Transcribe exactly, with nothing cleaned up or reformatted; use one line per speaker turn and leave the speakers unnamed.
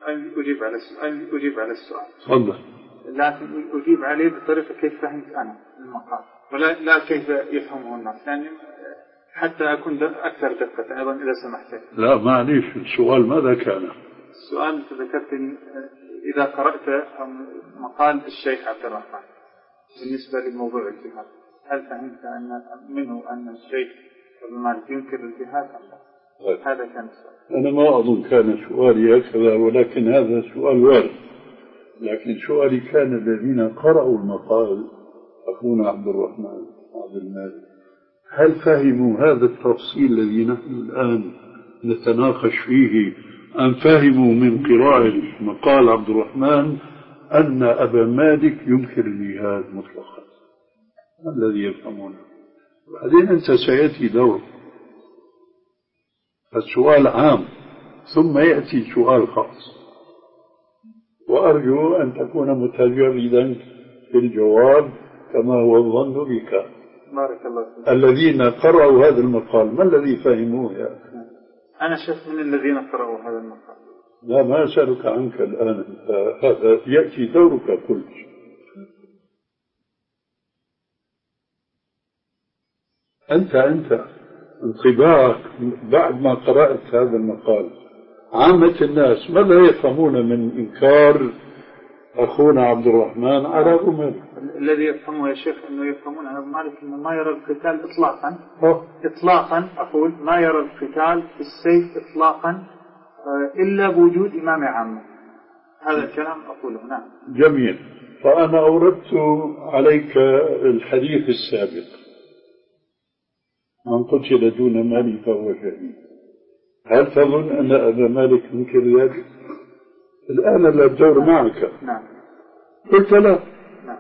أجيب على السؤال أجيب على السؤال
تفضل.
لكن أجيب عليه بطريقة كيف فهمت أنا المقال، ولا لا كيف يفهمه الناس، يعني حتى أكون أكثر دقة أيضا إذا سمحت.
لا معليش، السؤال ماذا كان؟
السؤال ذكرت إذا قرأت مقال الشيخ عبد الرحمن بالنسبة لموضوع الجهاد، هل فهمت أن منه أن الشيخ ابن مالك ينكر الجهاد أم لا؟ هذا كان السؤال.
أنا ما أظن كان سؤالي هكذا، ولكن هذا سؤال وارد. لكن سؤالي كان الذين قرأوا المقال أخونا عبد الرحمن عبد المالك هل فهموا هذا التفصيل الذي نحن الآن نتناقش فيه، أم فهموا من قراءة مقال عبد الرحمن أن أبا مالك ينكر الجهاد مطلقا؟ ما الذي يفهمونه؟ بعدين أنت سيأتي دور السؤال عام ثم يأتي سؤال خاص، وأرجو أن تكون متجردا في الجواب كما هو الظن بك.
بارك الله فيك.
الذين قرأوا هذا المقال ما الذي فهموه يا أخي؟
أنا شفت من الذين قرأوا هذا المقال.
لا، ما أسألك عنك الآن، هذا يأتي دورك قلت. أنت أنت انطباعك بعد ما قرأت هذا المقال، عامة الناس ماذا يفهمون من إنكار أخونا عبد الرحمن على أبو مالك؟
الذي يفهمه يا شيخ أنه يفهمون أبو مالك أنه ما يرى القتال إطلاقا.
أوه.
إطلاقا أقول ما يرى القتال بالسيف إطلاقا إلا بوجود إمام عام. هذا الكلام أقوله. نعم.
جميل. فأنا أوردت عليك الحديث السابق: من قتل دون مال فهو شهيد. هل تظن أن أبا مالك ينكر ذلك؟ الآن لا الدور معك.
نعم.
قلت لا،